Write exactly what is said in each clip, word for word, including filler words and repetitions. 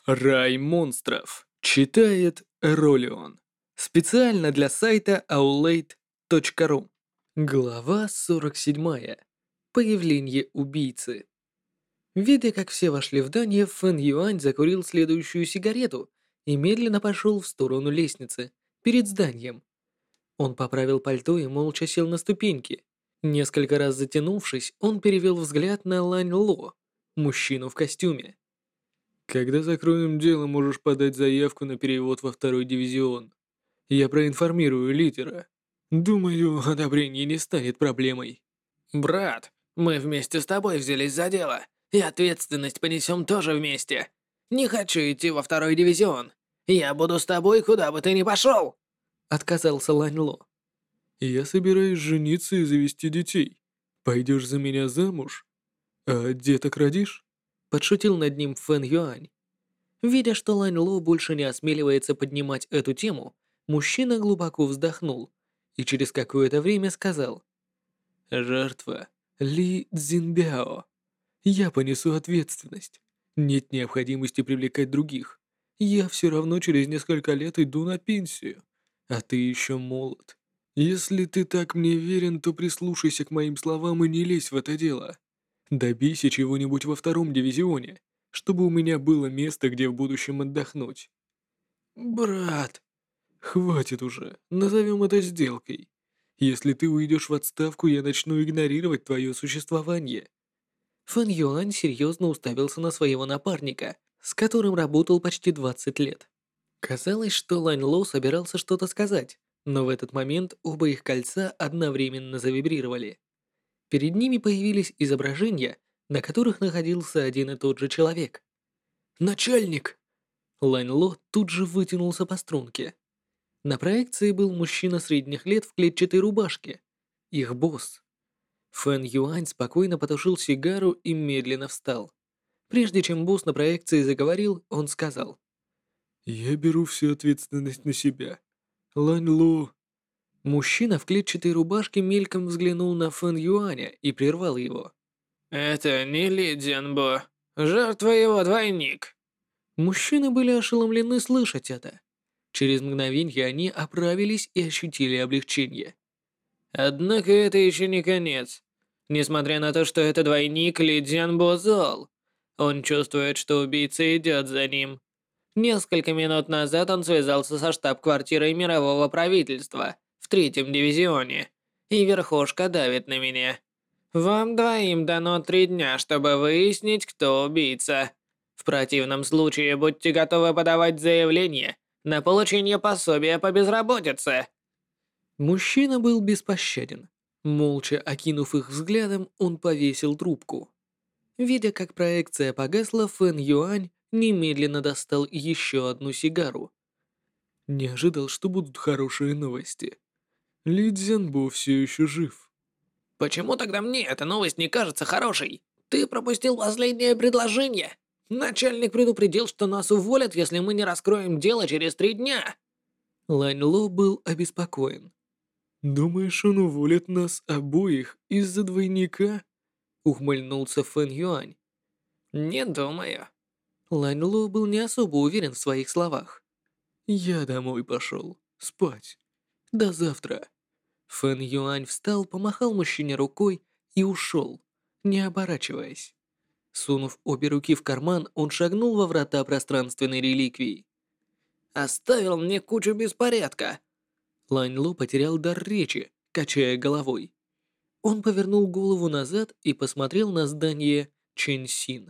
Рай монстров. Читает Ролион. Специально для сайта аулейт точка ру. Глава сорок семь. Появление убийцы. Видя, как все вошли в здание, Фэн Юань закурил следующую сигарету и медленно пошел в сторону лестницы, перед зданием. Он поправил пальто и молча сел на ступеньки. Несколько раз затянувшись, он перевел взгляд на Лань Ло, мужчину в костюме. Когда закроем дело, можешь подать заявку на перевод во второй дивизион. Я проинформирую лидера. Думаю, одобрение не станет проблемой. «Брат, мы вместе с тобой взялись за дело, и ответственность понесем тоже вместе. Не хочу идти во второй дивизион. Я буду с тобой, куда бы ты ни пошел!» Отказался Лань Ло. Я собираюсь жениться и завести детей. Пойдешь за меня замуж? А деток родишь? Подшутил над ним Фэн Юань. Видя, что Лань Ло больше не осмеливается поднимать эту тему, мужчина глубоко вздохнул и через какое-то время сказал: «Жертва Ли Цзиньбяо. Я понесу ответственность. Нет необходимости привлекать других. Я все равно через несколько лет иду на пенсию, а ты еще молод. Если ты так мне верен, то прислушайся к моим словам и не лезь в это дело. Добейся чего-нибудь во втором дивизионе, чтобы у меня было место, где в будущем отдохнуть». «Брат, хватит уже, назовем это сделкой. Если ты уйдешь в отставку, я начну игнорировать твое существование». Фэн Юань серьезно уставился на своего напарника, с которым работал почти двадцать лет. Казалось, что Лань Ло собирался что-то сказать, но в этот момент оба их кольца одновременно завибрировали. Перед ними появились изображения, на которых находился один и тот же человек. «Начальник!» Лань Ло тут же вытянулся по струнке. На проекции был мужчина средних лет в клетчатой рубашке. Их босс. Фэн Юань спокойно потушил сигару и медленно встал. Прежде чем босс на проекции заговорил, он сказал: «Я беру всю ответственность на себя. Лань Ло...» Мужчина в клетчатой рубашке мельком взглянул на Фэн Юаня и прервал его. «Это не Ли Дзянбо. Жертва его двойник». Мужчины были ошеломлены слышать это. Через мгновенье они оправились и ощутили облегчение. Однако это еще не конец. Несмотря на то, что это двойник, Ли Дзянбо зол. Он чувствует, что убийца идет за ним. Несколько минут назад он связался со штаб-квартирой мирового правительства в третьем дивизионе, и верхушка давит на меня. Вам двоим дано три дня, чтобы выяснить, кто убийца. В противном случае будьте готовы подавать заявление на получение пособия по безработице. Мужчина был беспощаден. Молча окинув их взглядом, он повесил трубку. Видя, как проекция погасла, Фэн Юань немедленно достал еще одну сигару. Не ожидал, что будут хорошие новости. Ли Цзянбо все еще жив. Почему тогда мне эта новость не кажется хорошей? Ты пропустил последнее предложение. Начальник предупредил, что нас уволят, если мы не раскроем дело через три дня. Лань Ло был обеспокоен. «Думаешь, он уволит нас обоих из-за двойника?» Ухмыльнулся Фэн Юань. Не думаю. Лань Ло был не особо уверен в своих словах. «Я домой пошел. Спать. До завтра». Фэн Юань встал, помахал мужчине рукой и ушел, не оборачиваясь. Сунув обе руки в карман, он шагнул во врата пространственной реликвии. Оставил мне кучу беспорядка. Лань Ло потерял дар речи, качая головой. Он повернул голову назад и посмотрел на здание Чэнь Син.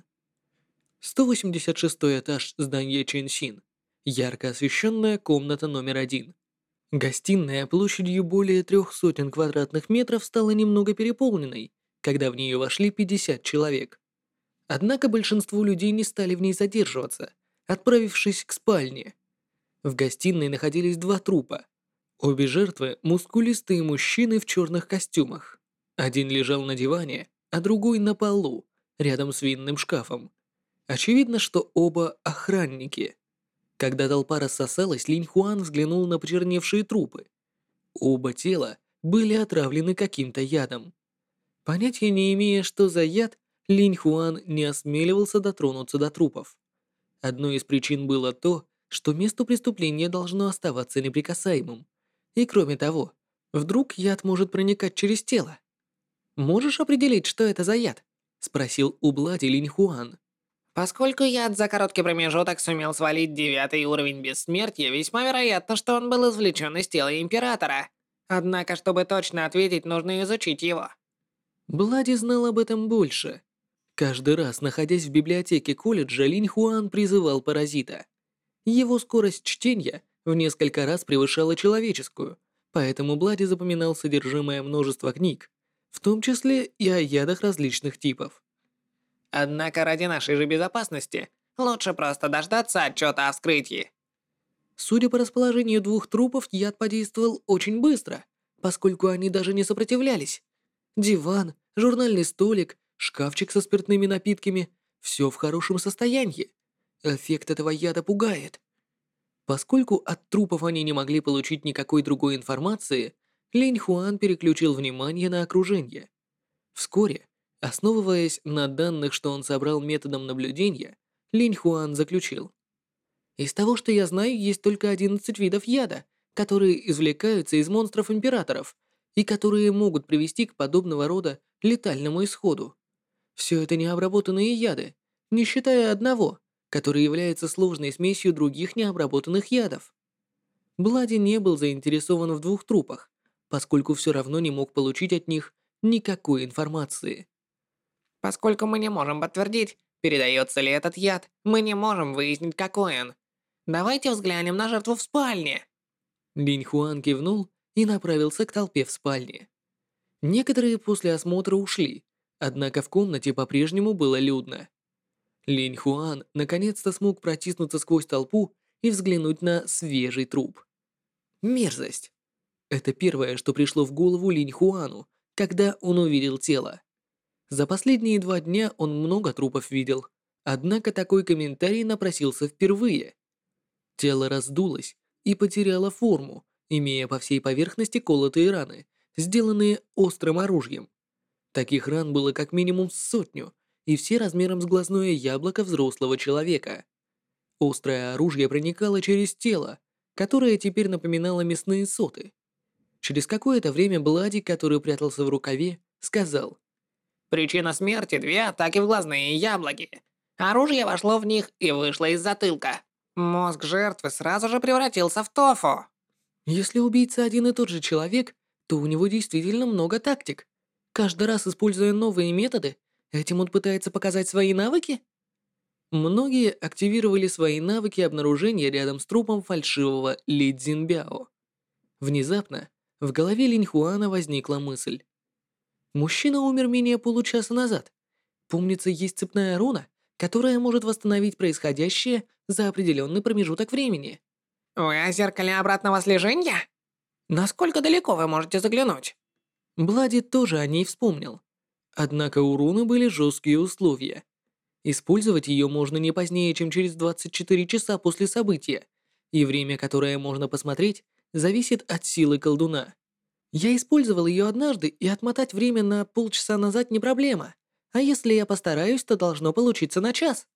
сто восемьдесят шестой этаж здания Чэнь Син. Ярко освещенная комната номер один. Гостиная площадью более трех сотен квадратных метров стала немного переполненной, когда в нее вошли пятьдесят человек. Однако большинство людей не стали в ней задерживаться, отправившись к спальне. В гостиной находились два трупа. Обе жертвы – мускулистые мужчины в черных костюмах. Один лежал на диване, а другой на полу, рядом с винным шкафом. Очевидно, что оба охранники. Когда толпа рассосалась, Линь Хуан взглянул на почерневшие трупы. Оба тела были отравлены каким-то ядом. Понятия не имея, что за яд, Линь Хуан не осмеливался дотронуться до трупов. Одной из причин было то, что место преступления должно оставаться неприкасаемым. И кроме того, вдруг яд может проникать через тело. «Можешь определить, что это за яд?» — спросил у Блади Линь Хуан. Поскольку яд за короткий промежуток сумел свалить девятый уровень бессмертия, весьма вероятно, что он был извлечен из тела Императора. Однако, чтобы точно ответить, нужно изучить его. Блади знал об этом больше. Каждый раз, находясь в библиотеке колледжа, Линь Хуан призывал паразита. Его скорость чтения в несколько раз превышала человеческую, поэтому Блади запоминал содержимое множества книг, в том числе и о ядах различных типов. Однако ради нашей же безопасности лучше просто дождаться отчета о вскрытии. Судя по расположению двух трупов, яд подействовал очень быстро, поскольку они даже не сопротивлялись. Диван, журнальный столик, шкафчик со спиртными напитками — все в хорошем состоянии. Эффект этого яда пугает. Поскольку от трупов они не могли получить никакой другой информации, Линь Хуан переключил внимание на окружение. Вскоре, основываясь на данных, что он собрал методом наблюдения, Линь Хуан заключил: из того, что я знаю, есть только одиннадцать видов яда, которые извлекаются из монстров-императоров и которые могут привести к подобного рода летальному исходу. Все это необработанные яды, не считая одного, который является сложной смесью других необработанных ядов. Блади не был заинтересован в двух трупах, поскольку все равно не мог получить от них никакой информации. Поскольку мы не можем подтвердить, передается ли этот яд, мы не можем выяснить, какой он. Давайте взглянем на жертву в спальне. Линь Хуан кивнул и направился к толпе в спальне. Некоторые после осмотра ушли, однако в комнате по-прежнему было людно. Линь Хуан наконец-то смог протиснуться сквозь толпу и взглянуть на свежий труп. Мерзость. Это первое, что пришло в голову Линь Хуану, когда он увидел тело. За последние два дня он много трупов видел, однако такой комментарий напросился впервые. Тело раздулось и потеряло форму, имея по всей поверхности колотые раны, сделанные острым оружием. Таких ран было как минимум сотню, и все размером с глазное яблоко взрослого человека. Острое оружие проникало через тело, которое теперь напоминало мясные соты. Через какое-то время Блади, который прятался в рукаве, сказал: Причина смерти – две атаки в глазные яблоки. Оружие вошло в них и вышло из затылка. Мозг жертвы сразу же превратился в тофу. если убийца один и тот же человек, то у него действительно много тактик. Каждый раз используя новые методы, этим он пытается показать свои навыки? Многие активировали свои навыки обнаружения рядом с трупом фальшивого Ли Цзиньбяо. Внезапно в голове Линь Хуана возникла мысль. Мужчина умер менее получаса назад. Помнится, есть цепная руна, которая может восстановить происходящее за определенный промежуток времени. Вы о зеркале обратного слежения? Насколько далеко вы можете заглянуть? Блади тоже о ней вспомнил. Однако у руны были жесткие условия. Использовать ее можно не позднее, чем через двадцать четыре часа после события, и время, которое можно посмотреть, зависит от силы колдуна. Я использовал ее однажды, и отмотать время на полчаса назад не проблема. А если я постараюсь, то должно получиться на час.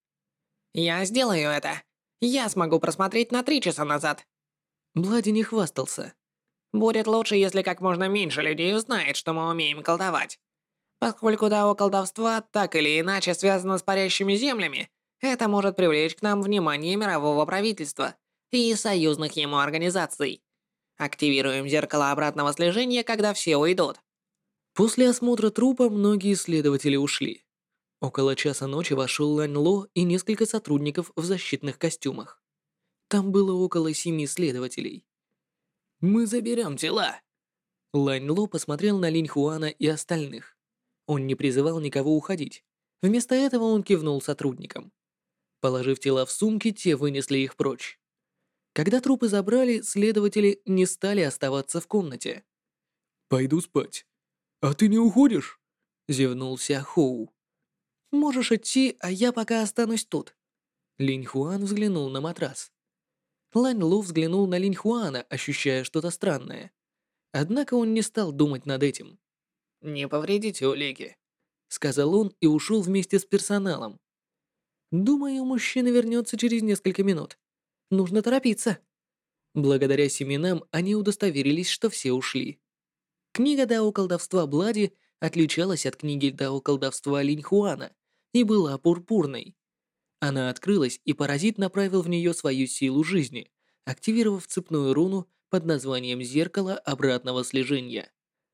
Я сделаю это. Я смогу просмотреть на три часа назад. Блади не хвастался. Будет лучше, если как можно меньше людей узнает, что мы умеем колдовать. Поскольку дао колдовства так или иначе связано с парящими землями, это может привлечь к нам внимание мирового правительства и союзных ему организаций. Активируем зеркало обратного слежения, когда все уйдут. После осмотра трупа многие следователи ушли. Около часа ночи вошел Лань Ло и несколько сотрудников в защитных костюмах. Там было около семи следователей. «Мы заберем тела!» Лань Ло посмотрел на Линь Хуана и остальных. Он не призывал никого уходить. Вместо этого он кивнул сотрудникам. Положив тела в сумки, те вынесли их прочь. Когда трупы забрали, следователи не стали оставаться в комнате. «Пойду спать. А ты не уходишь?» — зевнул Ся Хоу. «Можешь идти, а я пока останусь тут». Линь Хуан взглянул на матрас. Лань Ло взглянул на Линь Хуана, ощущая что-то странное. Однако он не стал думать над этим. «Не повредите улики», — сказал он и ушел вместе с персоналом. Думаю, мужчина вернется через несколько минут. Нужно торопиться. Благодаря семенам они удостоверились, что все ушли. Книга Дао колдовства Блади отличалась от книги Дао колдовства Линьхуана и была пурпурной. Она открылась, и паразит направил в нее свою силу жизни, активировав цепную руну под названием «Зеркало обратного слежения».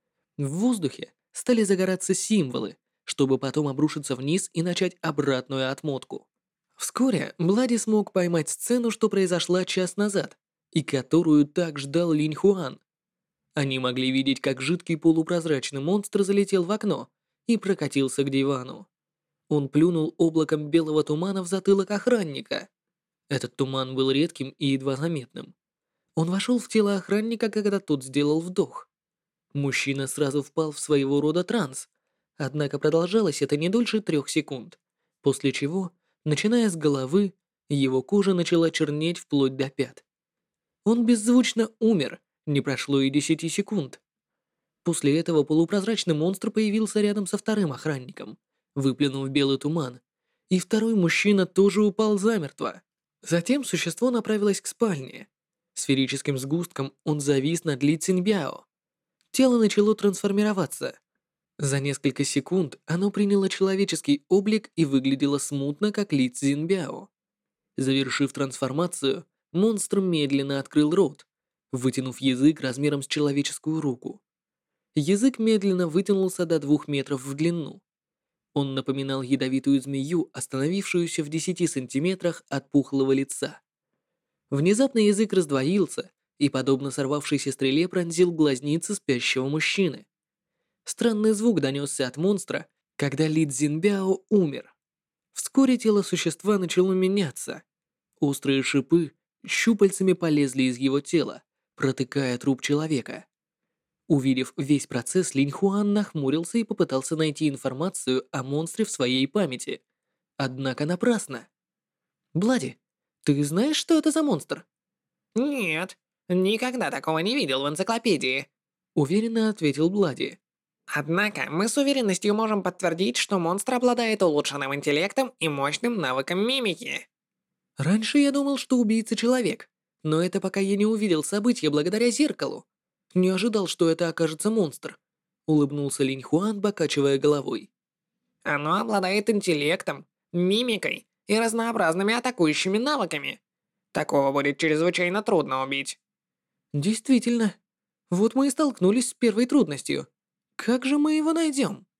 В воздухе стали загораться символы, чтобы потом обрушиться вниз и начать обратную отмотку. Вскоре Блади смог поймать сцену, что произошла час назад, и которую так ждал Линь Хуан. Они могли видеть, как жидкий полупрозрачный монстр залетел в окно и прокатился к дивану. Он плюнул облаком белого тумана в затылок охранника. Этот туман был редким и едва заметным. Он вошел в тело охранника, когда тот сделал вдох. Мужчина сразу впал в своего рода транс, однако продолжалось это не дольше трех секунд, после чего, начиная с головы, его кожа начала чернеть вплоть до пят. Он беззвучно умер, не прошло и десяти секунд. После этого полупрозрачный монстр появился рядом со вторым охранником, выплюнув белый туман, и второй мужчина тоже упал замертво. Затем существо направилось к спальне. Сферическим сгустком он завис над Ли Циньбяо. Тело начало трансформироваться. За несколько секунд оно приняло человеческий облик и выглядело смутно, как Ли Цзиньбяо. Завершив трансформацию, монстр медленно открыл рот, вытянув язык размером с человеческую руку. Язык медленно вытянулся до двух метров в длину. Он напоминал ядовитую змею, остановившуюся в десяти сантиметрах от пухлого лица. Внезапно язык раздвоился и, подобно сорвавшейся стреле, пронзил глазницы спящего мужчины. Странный звук донесся от монстра, когда Ли Цзиньбяо умер. Вскоре тело существа начало меняться. Острые шипы щупальцами полезли из его тела, протыкая труп человека. Увидев весь процесс, Линь Хуан нахмурился и попытался найти информацию о монстре в своей памяти. Однако напрасно. «Блади, ты знаешь, что это за монстр?» Нет, никогда такого не видел в энциклопедии. Уверенно ответил Блади. Однако, мы с уверенностью можем подтвердить, что монстр обладает улучшенным интеллектом и мощным навыком мимики. «Раньше я думал, что убийца человек, но это пока я не увидел события благодаря зеркалу. Не ожидал, что это окажется монстр», — улыбнулся Линь Хуан, покачивая головой. Оно обладает интеллектом, мимикой и разнообразными атакующими навыками. Такого будет чрезвычайно трудно убить. «Действительно. Вот мы и столкнулись с первой трудностью. Как же мы его найдем?»